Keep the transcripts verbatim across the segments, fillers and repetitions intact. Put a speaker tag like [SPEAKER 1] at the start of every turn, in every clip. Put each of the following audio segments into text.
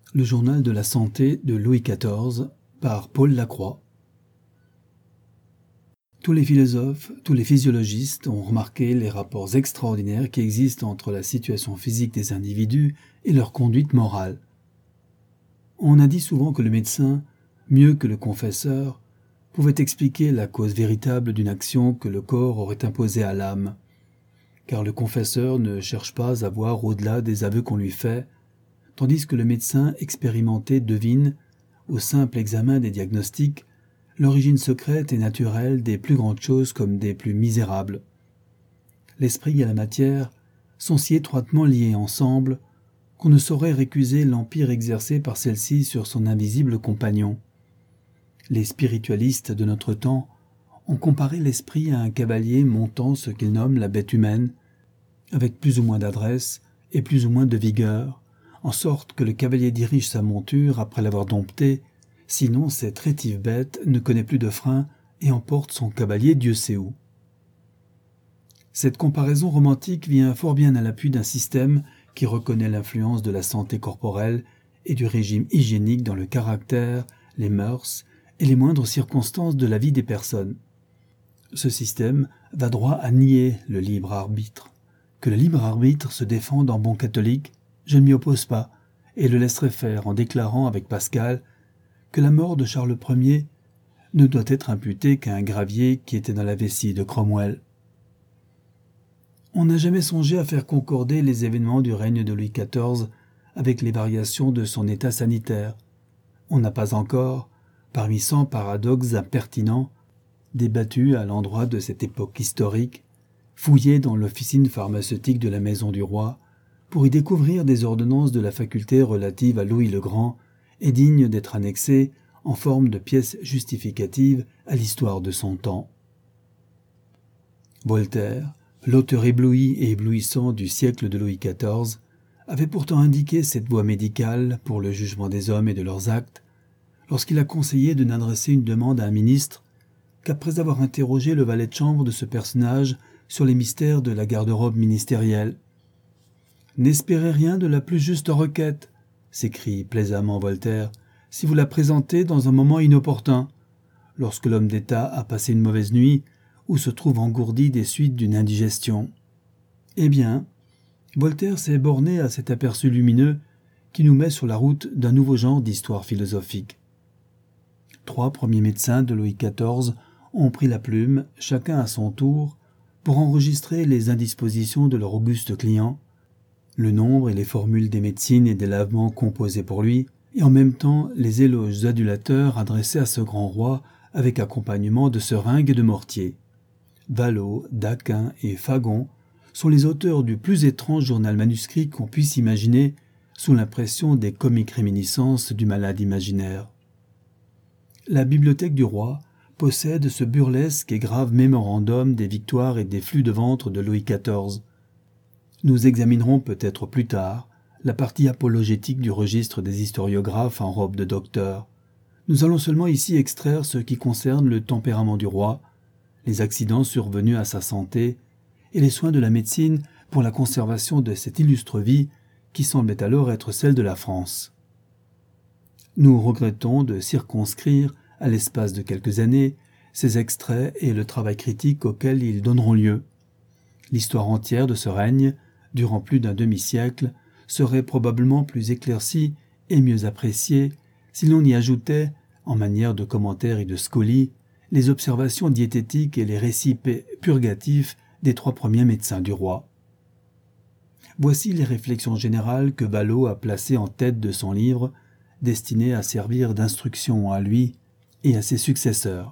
[SPEAKER 1] Le journal de la santé de Louis quatorze par Paul Lacroix. Tous les philosophes, tous les physiologistes ont remarqué les rapports extraordinaires qui existent entre la situation physique des individus et leur conduite morale. On a dit souvent que le médecin, mieux que le confesseur, pouvait expliquer la cause véritable d'une action que le corps aurait imposée à l'âme, car le confesseur ne cherche pas à voir au-delà des aveux qu'on lui fait, tandis que le médecin expérimenté devine, au simple examen des diagnostics, l'origine secrète et naturelle des plus grandes choses comme des plus misérables. L'esprit et la matière sont si étroitement liés ensemble qu'on ne saurait récuser l'empire exercé par celle-ci sur son invisible compagnon. Les spiritualistes de notre temps ont comparé l'esprit à un cavalier montant ce qu'ils nomment la bête humaine, avec plus ou moins d'adresse et plus ou moins de vigueur, en sorte que le cavalier dirige sa monture après l'avoir domptée, sinon cette rétive bête ne connaît plus de frein et emporte son cavalier Dieu sait où. Cette comparaison romantique vient fort bien à l'appui d'un système qui reconnaît l'influence de la santé corporelle et du régime hygiénique dans le caractère, les mœurs et les moindres circonstances de la vie des personnes. Ce système va droit à nier le libre arbitre. Que le libre arbitre se défende en bon catholique, je ne m'y oppose pas, et le laisserai faire en déclarant avec Pascal que la mort de Charles Ier ne doit être imputée qu'à un gravier qui était dans la vessie de Cromwell. On n'a jamais songé à faire concorder les événements du règne de Louis quatorze avec les variations de son état sanitaire. On n'a pas encore, parmi cent paradoxes impertinents, débattus à l'endroit de cette époque historique, fouillé dans l'officine pharmaceutique de la maison du roi, pour y découvrir des ordonnances de la faculté relative à Louis le Grand et dignes d'être annexées en forme de pièces justificatives à l'histoire de son temps. Voltaire, l'auteur ébloui et éblouissant du siècle de Louis quatorze, avait pourtant indiqué cette voie médicale pour le jugement des hommes et de leurs actes, lorsqu'il a conseillé de n'adresser une demande à un ministre qu'après avoir interrogé le valet de chambre de ce personnage sur les mystères de la garde-robe ministérielle. « N'espérez rien de la plus juste requête, » s'écrie plaisamment Voltaire, « si vous la présentez dans un moment inopportun, lorsque l'homme d'État a passé une mauvaise nuit ou se trouve engourdi des suites d'une indigestion. » Eh bien, Voltaire s'est borné à cet aperçu lumineux qui nous met sur la route d'un nouveau genre d'histoire philosophique. Trois premiers médecins de Louis quatorze ont pris la plume, chacun à son tour, pour enregistrer les indispositions de leur auguste client, le nombre et les formules des médecines et des lavements composés pour lui, et en même temps les éloges adulateurs adressés à ce grand roi avec accompagnement de seringues et de mortiers. Vallot, Daquin et Fagon sont les auteurs du plus étrange journal manuscrit qu'on puisse imaginer sous l'impression des comiques réminiscences du malade imaginaire. La bibliothèque du roi possède ce burlesque et grave mémorandum des victoires et des flux de ventre de Louis quatorze. Nous examinerons peut-être plus tard la partie apologétique du registre des historiographes en robe de docteur. Nous allons seulement ici extraire ce qui concerne le tempérament du roi, les accidents survenus à sa santé et les soins de la médecine pour la conservation de cette illustre vie qui semblait alors être celle de la France. Nous regrettons de circonscrire, à l'espace de quelques années, ces extraits et le travail critique auquel ils donneront lieu. L'histoire entière de ce règne, durant plus d'un demi-siècle, serait probablement plus éclaircie et mieux appréciée si l'on y ajoutait, en manière de commentaires et de scolie, les observations diététiques et les récits purgatifs des trois premiers médecins du roi. Voici les réflexions générales que Vallot a placées en tête de son livre, destiné à servir d'instruction à lui et à ses successeurs.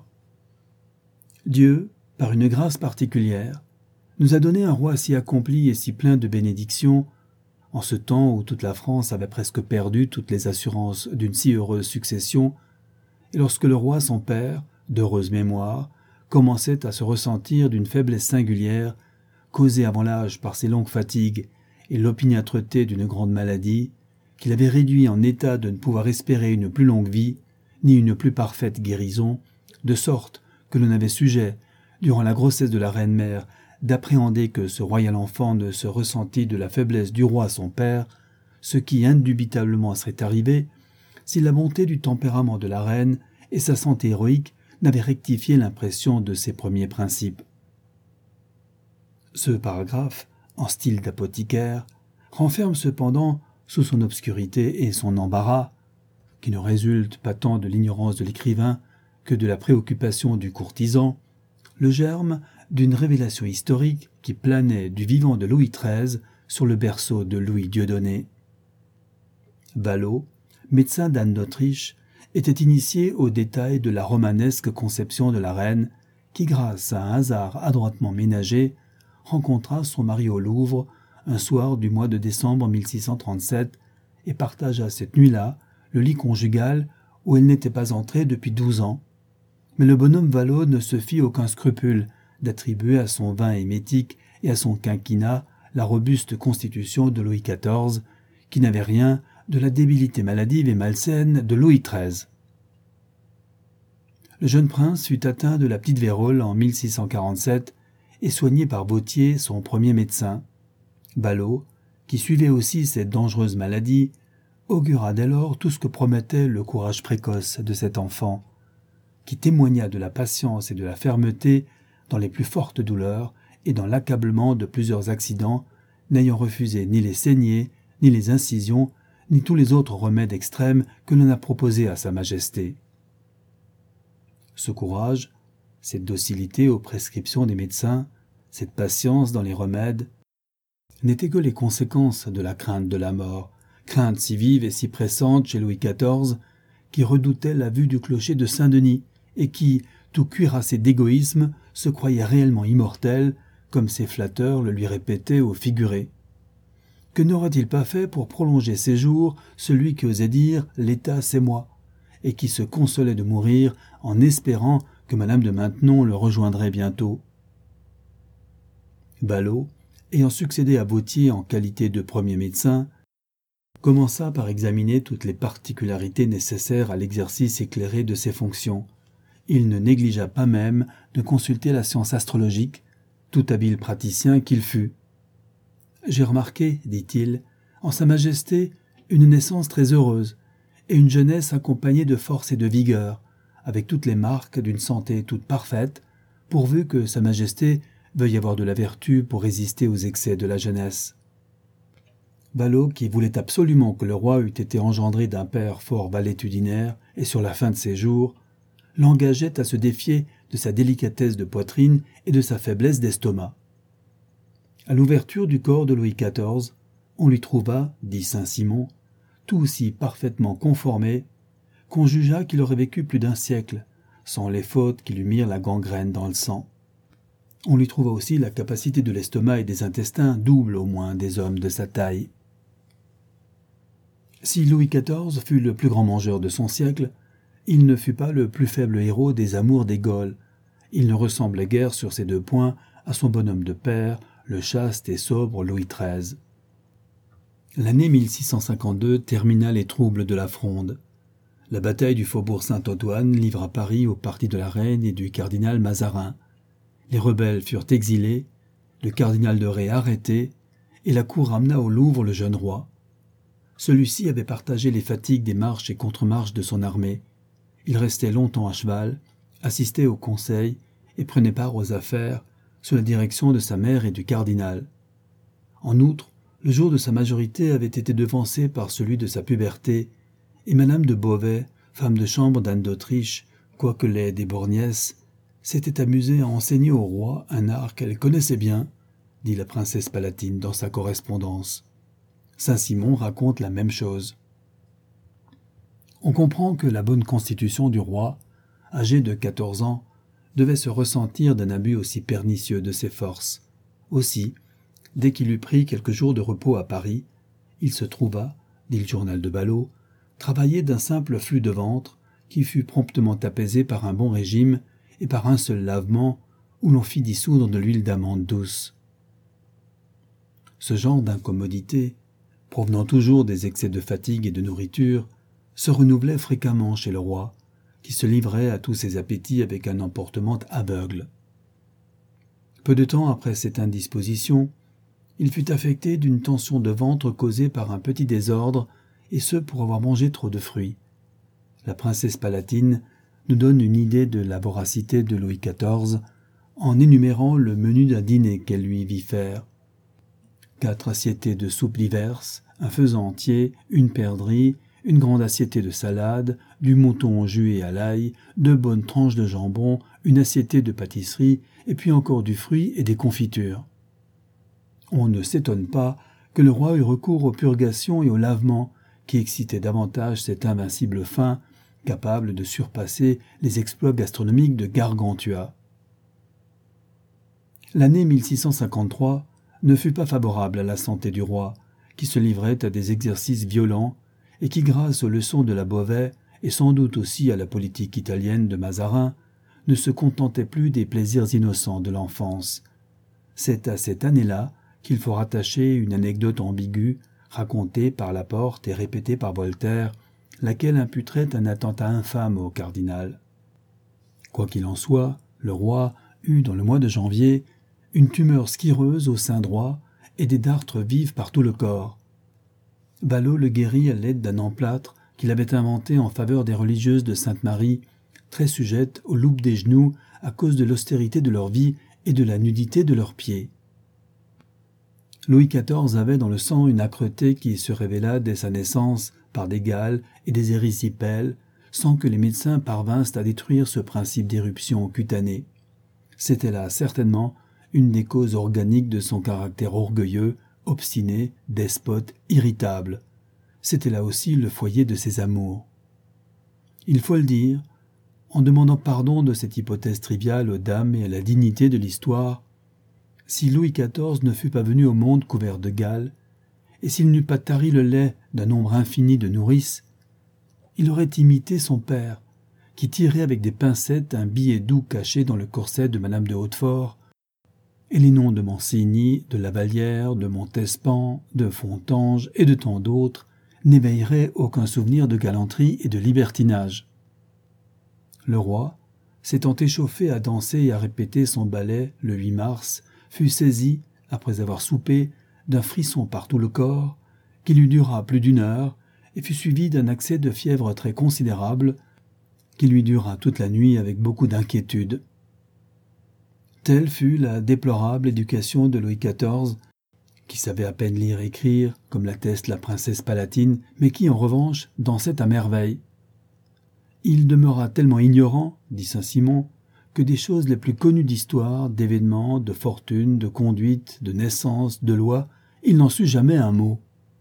[SPEAKER 1] Dieu, par une grâce particulière, nous a donné un roi si accompli et si plein de bénédictions, en ce temps où toute la France avait presque perdu toutes les assurances d'une si heureuse succession, et lorsque le roi son père, d'heureuse mémoire, commençait à se ressentir d'une faiblesse singulière, causée avant l'âge par ses longues fatigues et l'opiniâtreté d'une grande maladie, qu'il avait réduit en état de ne pouvoir espérer une plus longue vie, ni une plus parfaite guérison, de sorte que l'on avait sujet, durant la grossesse de la reine-mère, d'appréhender que ce royal enfant ne se ressentît de la faiblesse du roi son père, ce qui indubitablement serait arrivé si la bonté du tempérament de la reine et sa santé héroïque n'avaient rectifié l'impression de ses premiers principes. Ce paragraphe, en style d'apothicaire, renferme cependant, sous son obscurité et son embarras, qui ne résulte pas tant de l'ignorance de l'écrivain que de la préoccupation du courtisan, le germe d'une révélation historique qui planait du vivant de Louis treize sur le berceau de Louis Dieudonné. Ballot, médecin d'Anne d'Autriche, était initié aux détails de la romanesque conception de la reine qui, grâce à un hasard adroitement ménagé, rencontra son mari au Louvre un soir du mois de décembre mille six cent trente-sept et partagea cette nuit-là le lit conjugal où elle n'était pas entrée depuis douze ans. Mais le bonhomme Ballot ne se fit aucun scrupule d'attribuer à son vin émétique et à son quinquina la robuste constitution de Louis quatorze, qui n'avait rien de la débilité maladive et malsaine de Louis treize. Le jeune prince fut atteint de la petite vérole en mille six cent quarante-sept et soigné par Vautier, son premier médecin. Ballot, qui suivait aussi cette dangereuse maladie, augura dès lors tout ce que promettait le courage précoce de cet enfant, qui témoigna de la patience et de la fermeté dans les plus fortes douleurs et dans l'accablement de plusieurs accidents, n'ayant refusé ni les saignées, ni les incisions, ni tous les autres remèdes extrêmes que l'on a proposés à sa majesté. Ce courage, cette docilité aux prescriptions des médecins, cette patience dans les remèdes, n'étaient que les conséquences de la crainte de la mort, crainte si vive et si pressante chez Louis quatorze, qui redoutait la vue du clocher de Saint-Denis et qui, tout cuirassé d'égoïsme, se croyait réellement immortel, comme ses flatteurs le lui répétaient au figuré. Que n'aurait-il pas fait pour prolonger ses jours celui qui osait dire « l'État, c'est moi » et qui se consolait de mourir en espérant que Madame de Maintenon le rejoindrait bientôt. Ballot, ayant succédé à Vautier en qualité de premier médecin, commença par examiner toutes les particularités nécessaires à l'exercice éclairé de ses fonctions. Il ne négligea pas même de consulter la science astrologique, tout habile praticien qu'il fût. « J'ai remarqué, dit-il, en Sa Majesté, une naissance très heureuse, et une jeunesse accompagnée de force et de vigueur, avec toutes les marques d'une santé toute parfaite, pourvu que Sa Majesté veuille avoir de la vertu pour résister aux excès de la jeunesse. » Ballot, qui voulait absolument que le roi eût été engendré d'un père fort valétudinaire et sur la fin de ses jours, l'engageait à se défier de sa délicatesse de poitrine et de sa faiblesse d'estomac. À l'ouverture du corps de Louis quatorze, on lui trouva, dit Saint-Simon, tout aussi parfaitement conformé, qu'on jugea qu'il aurait vécu plus d'un siècle, sans les fautes qui lui mirent la gangrène dans le sang. On lui trouva aussi la capacité de l'estomac et des intestins double au moins des hommes de sa taille. Si Louis quatorze fut le plus grand mangeur de son siècle, il ne fut pas le plus faible héros des amours des Gaules. Il ne ressemblait guère sur ces deux points à son bonhomme de père, le chaste et sobre Louis treize. L'année mille six cent cinquante-deux termina les troubles de la Fronde. La bataille du faubourg Saint-Antoine livra Paris au parti de la reine et du cardinal Mazarin. Les rebelles furent exilés, le cardinal de Ré arrêté, et la cour ramena au Louvre le jeune roi. Celui-ci avait partagé les fatigues des marches et contre-marches de son armée. Il restait longtemps à cheval, assistait au conseil et prenait part aux affaires sous la direction de sa mère et du cardinal. En outre, le jour de sa majorité avait été devancé par celui de sa puberté, et Madame de Beauvais, femme de chambre d'Anne d'Autriche, quoique laide et borgnesse, s'était amusée à enseigner au roi un art qu'elle connaissait bien, dit la princesse palatine dans sa correspondance. Saint-Simon raconte la même chose. On comprend que la bonne constitution du roi, âgé de quatorze ans, devait se ressentir d'un abus aussi pernicieux de ses forces. Aussi, dès qu'il eut pris quelques jours de repos à Paris, il se trouva, dit le journal de Ballot, travailler d'un simple flux de ventre qui fut promptement apaisé par un bon régime et par un seul lavement où l'on fit dissoudre de l'huile d'amande douce. Ce genre d'incommodité, provenant toujours des excès de fatigue et de nourriture, se renouvelait fréquemment chez le roi, qui se livrait à tous ses appétits avec un emportement aveugle. Peu de temps après cette indisposition, il fut affecté d'une tension de ventre causée par un petit désordre, et ce pour avoir mangé trop de fruits. La princesse Palatine nous donne une idée de la voracité de Louis quatorze en énumérant le menu d'un dîner qu'elle lui vit faire. Quatre assiettées de soupes diverses, un faisan entier, une perdrix, une grande assiette de salade, du mouton au jus et à l'ail, deux bonnes tranches de jambon, une assiette de pâtisserie, et puis encore du fruit et des confitures. On ne s'étonne pas que le roi eut recours aux purgations et au lavement, qui excitaient davantage cette invincible faim, capable de surpasser les exploits gastronomiques de Gargantua. L'année mille six cent cinquante-trois ne fut pas favorable à la santé du roi, qui se livrait à des exercices violents et qui, grâce aux leçons de la Beauvais et sans doute aussi à la politique italienne de Mazarin, ne se contentait plus des plaisirs innocents de l'enfance. C'est à cette année-là qu'il faut rattacher une anecdote ambiguë, racontée par Laporte et répétée par Voltaire, laquelle imputerait un attentat infâme au cardinal. Quoi qu'il en soit, le roi eut, dans le mois de janvier, une tumeur skireuse au sein droit et des dartres vives par tout le corps. Vallaud le guérit à l'aide d'un emplâtre qu'il avait inventé en faveur des religieuses de Sainte-Marie, très sujettes aux loupes des genoux à cause de l'austérité de leur vie et de la nudité de leurs pieds. Louis quatorze avait dans le sang une âcreté qui se révéla dès sa naissance par des gales et des érysipèles, sans que les médecins parvinssent à détruire ce principe d'éruption cutanée. C'était là certainement une des causes organiques de son caractère orgueilleux, obstiné, despote, irritable. C'était là aussi le foyer de ses amours. Il faut le dire, en demandant pardon de cette hypothèse triviale aux dames et à la dignité de l'histoire, si Louis quatorze ne fut pas venu au monde couvert de gales, et s'il n'eût pas tari le lait d'un nombre infini de nourrices, il aurait imité son père, qui tirait avec des pincettes un billet doux caché dans le corset de Madame de Hautefort, et les noms de Mancini, de Lavallière, de Montespan, de Fontange et de tant d'autres n'éveilleraient aucun souvenir de galanterie et de libertinage. Le roi, s'étant échauffé à danser et à répéter son ballet le huit mars, fut saisi, après avoir soupé, d'un frisson par tout le corps, qui lui dura plus d'une heure et fut suivi d'un accès de fièvre très considérable, qui lui dura toute la nuit avec beaucoup d'inquiétude. Telle fut la déplorable éducation de Louis quatorze, qui savait à peine lire et écrire, comme l'atteste la princesse Palatine, mais qui, en revanche, dansait à merveille. Il demeura tellement ignorant, dit Saint-Simon, que des choses les plus connues d'histoire, d'événements, de fortune, de conduite, de naissance, de loi, il n'en sut jamais un mot.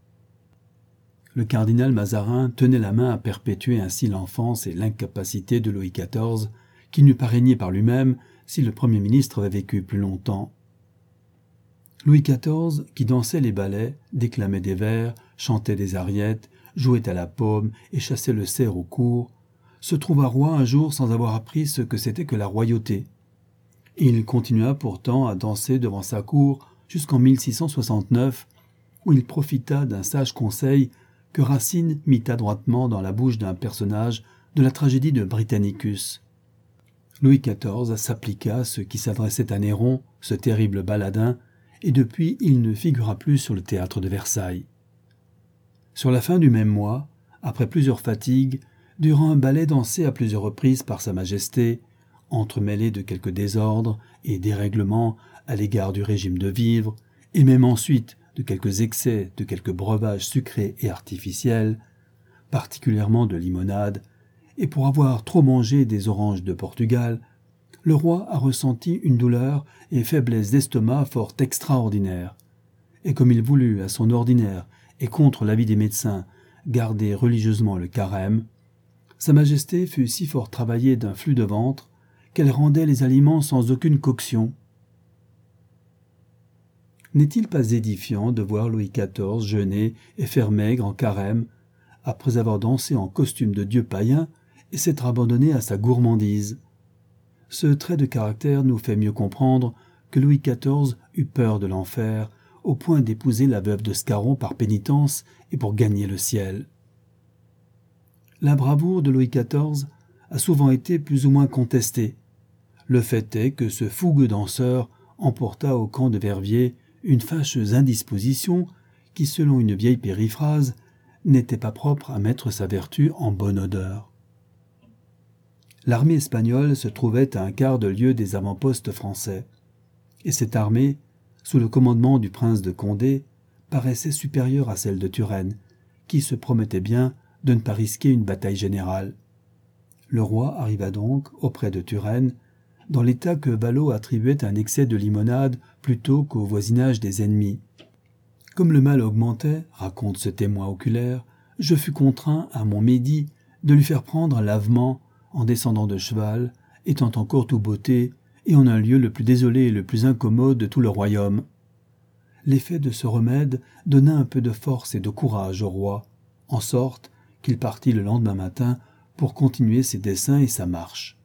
[SPEAKER 1] Le cardinal Mazarin tenait la main à perpétuer ainsi l'enfance et l'incapacité de Louis quatorze, qui n'eût pas régné par lui-même si le Premier ministre avait vécu plus longtemps. Louis quatorze, qui dansait les ballets, déclamait des vers, chantait des ariettes, jouait à la paume et chassait le cerf au court, se trouva roi un jour sans avoir appris ce que c'était que la royauté. Il continua pourtant à danser devant sa cour jusqu'en mille six cent soixante-neuf, où il profita d'un sage conseil que Racine mit adroitement dans la bouche d'un personnage de la tragédie de Britannicus. Louis quatorze s'appliqua à ce qui s'adressait à Néron, ce terrible baladin, et depuis il ne figura plus sur le théâtre de Versailles. Sur la fin du même mois, après plusieurs fatigues, durant un ballet dansé à plusieurs reprises par Sa Majesté, entremêlé de quelques désordres et dérèglements à l'égard du régime de vivres, et même ensuite de quelques excès, de quelques breuvages sucrés et artificiels, particulièrement de limonade, et pour avoir trop mangé des oranges de Portugal, le roi a ressenti une douleur et faiblesse d'estomac fort extraordinaires. Et comme il voulut, à son ordinaire et contre l'avis des médecins, garder religieusement le carême, Sa Majesté fut si fort travaillée d'un flux de ventre qu'elle rendait les aliments sans aucune coction. N'est-il pas édifiant de voir Louis quatorze jeûner et faire maigre en carême, après avoir dansé en costume de dieu païen et s'être abandonné à sa gourmandise? Ce trait de caractère nous fait mieux comprendre que Louis quatorze eut peur de l'enfer, au point d'épouser la veuve de Scarron par pénitence et pour gagner le ciel. La bravoure de Louis quatorze a souvent été plus ou moins contestée. Le fait est que ce fougueux danseur emporta au camp de Verviers une fâcheuse indisposition qui, selon une vieille périphrase, n'était pas propre à mettre sa vertu en bonne odeur. L'armée espagnole se trouvait à un quart de lieue des avant-postes français, et cette armée, sous le commandement du prince de Condé, paraissait supérieure à celle de Turenne, qui se promettait bien de ne pas risquer une bataille générale. Le roi arriva donc auprès de Turenne, dans l'état que Vallaud attribuait à un excès de limonade plutôt qu'au voisinage des ennemis. Comme le mal augmentait, raconte ce témoin oculaire, je fus contraint, à mon midi, de lui faire prendre un lavement en descendant de cheval, étant encore tout botté, et en un lieu le plus désolé et le plus incommode de tout le royaume. L'effet de ce remède donna un peu de force et de courage au roi, en sorte qu'il partit le lendemain matin pour continuer ses desseins et sa marche.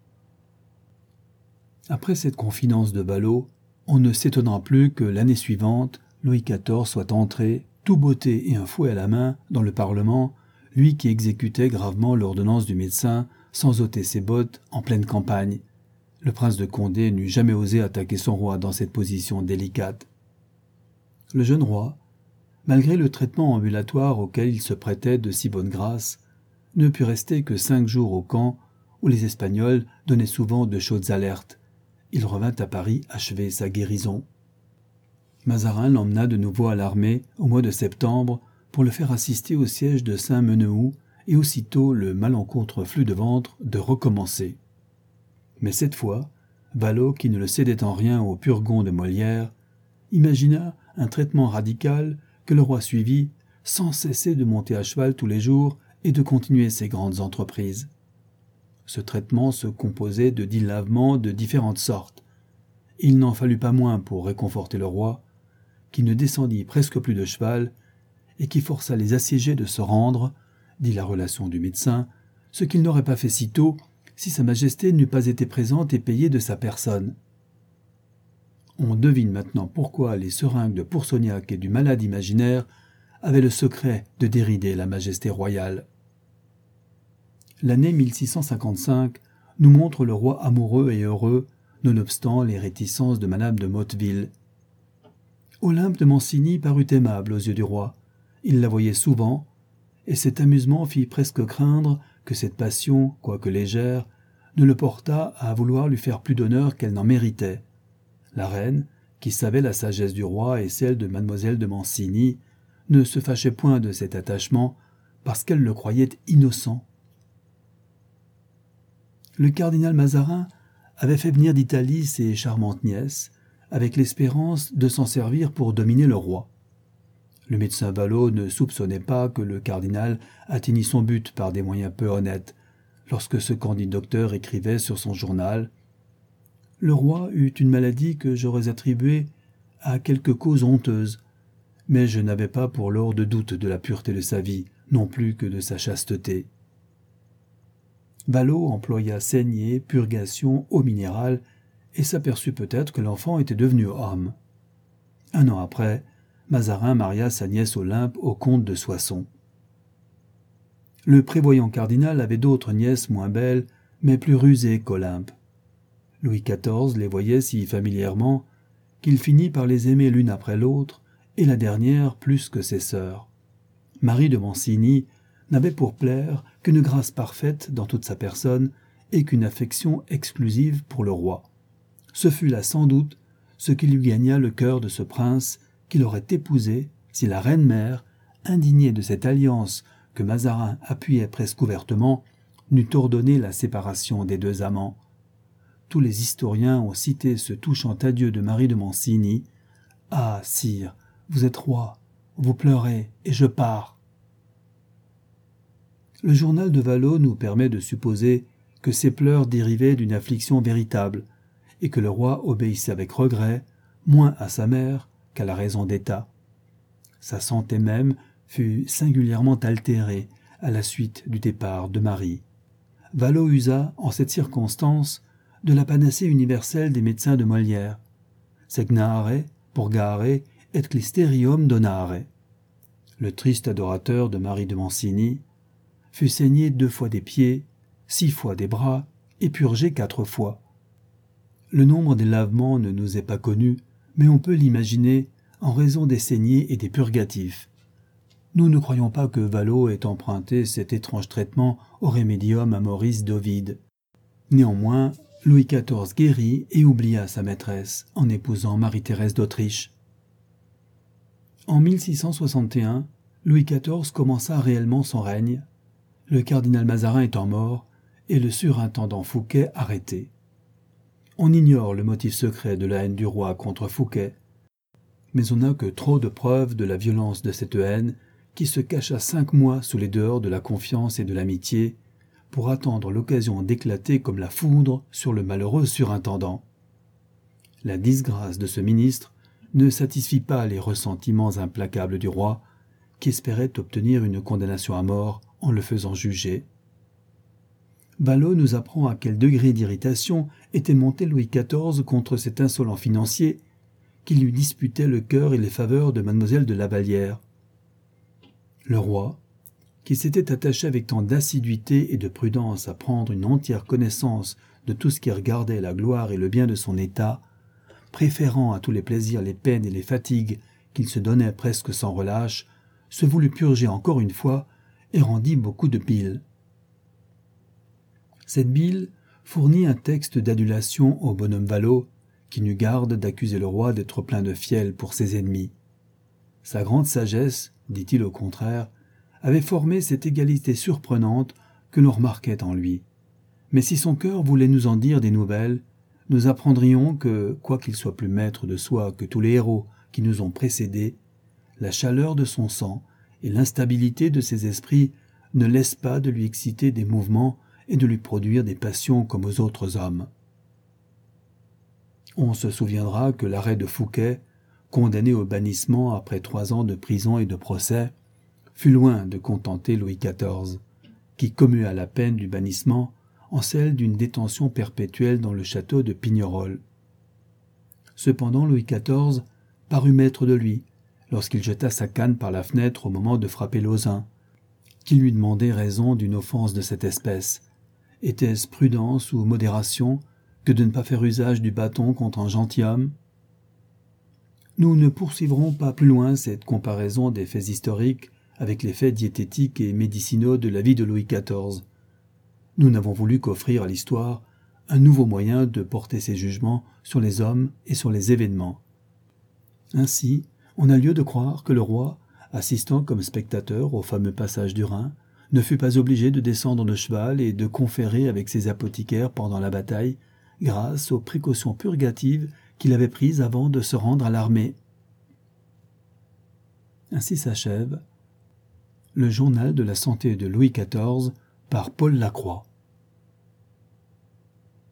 [SPEAKER 1] Après cette confidence de Vallaud, on ne s'étonnera plus que l'année suivante, Louis quatorze soit entré, tout botté et un fouet à la main, dans le Parlement, lui qui exécutait gravement l'ordonnance du médecin sans ôter ses bottes en pleine campagne. Le prince de Condé n'eût jamais osé attaquer son roi dans cette position délicate. Le jeune roi, malgré le traitement ambulatoire auquel il se prêtait de si bonne grâce, ne put rester que cinq jours au camp où les Espagnols donnaient souvent de chaudes alertes. Il revint à Paris achever sa guérison. Mazarin l'emmena de nouveau à l'armée au mois de septembre pour le faire assister au siège de Saint-Menehould et aussitôt le malencontre flux de ventre de recommencer. Mais cette fois, Vallaud, qui ne le cédait en rien au Purgon de Molière, imagina un traitement radical que le roi suivit sans cesser de monter à cheval tous les jours et de continuer ses grandes entreprises. Ce traitement se composait de dix lavements de différentes sortes. Il n'en fallut pas moins pour réconforter le roi, qui ne descendit presque plus de cheval et qui força les assiégés de se rendre, dit la relation du médecin, ce qu'il n'aurait pas fait si tôt si sa majesté n'eût pas été présente et payée de sa personne. On devine maintenant pourquoi les seringues de Poursognac et du malade imaginaire avaient le secret de dérider la majesté royale. L'année mille six cent cinquante-cinq nous montre le roi amoureux et heureux, nonobstant les réticences de madame de Motteville. Olympe de Mancini parut aimable aux yeux du roi. Il la voyait souvent, et cet amusement fit presque craindre que cette passion, quoique légère, ne le portât à vouloir lui faire plus d'honneur qu'elle n'en méritait. La reine, qui savait la sagesse du roi et celle de mademoiselle de Mancini, ne se fâchait point de cet attachement parce qu'elle le croyait innocent. Le cardinal Mazarin avait fait venir d'Italie ses charmantes nièces, avec l'espérance de s'en servir pour dominer le roi. Le médecin Vallaud ne soupçonnait pas que le cardinal atteignît son but par des moyens peu honnêtes, lorsque ce candide docteur écrivait sur son journal « Le roi eut une maladie que j'aurais attribuée à quelque cause honteuse, mais je n'avais pas pour lors de doute de la pureté de sa vie, non plus que de sa chasteté. » Vallaud employa saignée, purgation, eau minérale, et s'aperçut peut-être que l'enfant était devenu homme. Un an après, Mazarin maria sa nièce Olympe au comte de Soissons. Le prévoyant cardinal avait d'autres nièces moins belles, mais plus rusées qu'Olympe. Louis quatorze les voyait si familièrement qu'il finit par les aimer l'une après l'autre, et la dernière plus que ses sœurs. Marie de Mancini n'avait pour plaire qu'une grâce parfaite dans toute sa personne et qu'une affection exclusive pour le roi. Ce fut là sans doute ce qui lui gagna le cœur de ce prince qu'il aurait épousé si la reine-mère, indignée de cette alliance que Mazarin appuyait presque ouvertement, n'eût ordonné la séparation des deux amants. Tous les historiens ont cité ce touchant adieu de Marie de Mancini. « Ah, sire, vous êtes roi, vous pleurez, et je pars. » Le journal de Vallaud nous permet de supposer que ces pleurs dérivaient d'une affliction véritable, et que le roi obéissait avec regret, moins à sa mère qu'à la raison d'État. Sa santé même fut singulièrement altérée à la suite du départ de Marie. Vallaud usa, en cette circonstance, de la panacée universelle des médecins de Molière. Segnare, purgare, et clisterium donare. Le triste adorateur de Marie de Mancini fut saigné deux fois des pieds, six fois des bras, et purgé quatre fois. Le nombre des lavements ne nous est pas connu, mais on peut l'imaginer en raison des saignées et des purgatifs. Nous ne croyons pas que Valo ait emprunté cet étrange traitement au Remedium à Maurice d'Ovide. Néanmoins, Louis quatorze guérit et oublia sa maîtresse en épousant Marie-Thérèse d'Autriche. En mille six cent soixante et un, Louis quatorze commença réellement son règne, le cardinal Mazarin étant mort et le surintendant Fouquet arrêté. On ignore le motif secret de la haine du roi contre Fouquet, mais on n'a que trop de preuves de la violence de cette haine qui se cacha cinq mois sous les dehors de la confiance et de l'amitié pour attendre l'occasion d'éclater comme la foudre sur le malheureux surintendant. La disgrâce de ce ministre ne satisfit pas les ressentiments implacables du roi, qui espérait obtenir une condamnation à mort en le faisant juger. Valo nous apprend à quel degré d'irritation était monté Louis quatorze contre cet insolent financier qui lui disputait le cœur et les faveurs de mademoiselle de Lavallière. Le roi, qui s'était attaché avec tant d'assiduité et de prudence à prendre une entière connaissance de tout ce qui regardait la gloire et le bien de son état, préférant à tous les plaisirs les peines et les fatigues qu'il se donnait presque sans relâche, se voulut purger encore une fois et rendit beaucoup de bile. Cette bile fournit un texte d'adulation au bonhomme Valo, qui n'eut garde d'accuser le roi d'être plein de fiel pour ses ennemis. Sa grande sagesse, dit-il au contraire, avait formé cette égalité surprenante que l'on remarquait en lui. Mais si son cœur voulait nous en dire des nouvelles, nous apprendrions que, quoiqu'il soit plus maître de soi que tous les héros qui nous ont précédés, la chaleur de son sang et l'instabilité de ses esprits ne laissent pas de lui exciter des mouvements et de lui produire des passions comme aux autres hommes. On se souviendra que l'arrêt de Fouquet, condamné au bannissement après trois ans de prison et de procès, fut loin de contenter Louis quatorze, qui commua la peine du bannissement en celle d'une détention perpétuelle dans le château de Pignerol. Cependant Louis quatorze parut maître de lui, lorsqu'il jeta sa canne par la fenêtre au moment de frapper Lauzun, qui lui demandait raison d'une offense de cette espèce. Était-ce prudence ou modération que de ne pas faire usage du bâton contre un gentilhomme? Nous ne poursuivrons pas plus loin cette comparaison des faits historiques avec les faits diététiques et médicinaux de la vie de Louis quatorze. Nous n'avons voulu qu'offrir à l'histoire un nouveau moyen de porter ses jugements sur les hommes et sur les événements. Ainsi, on a lieu de croire que le roi, assistant comme spectateur au fameux passage du Rhin, ne fut pas obligé de descendre de cheval et de conférer avec ses apothicaires pendant la bataille, grâce aux précautions purgatives qu'il avait prises avant de se rendre à l'armée. Ainsi s'achève le journal de la santé de Louis quatorze par Paul Lacroix.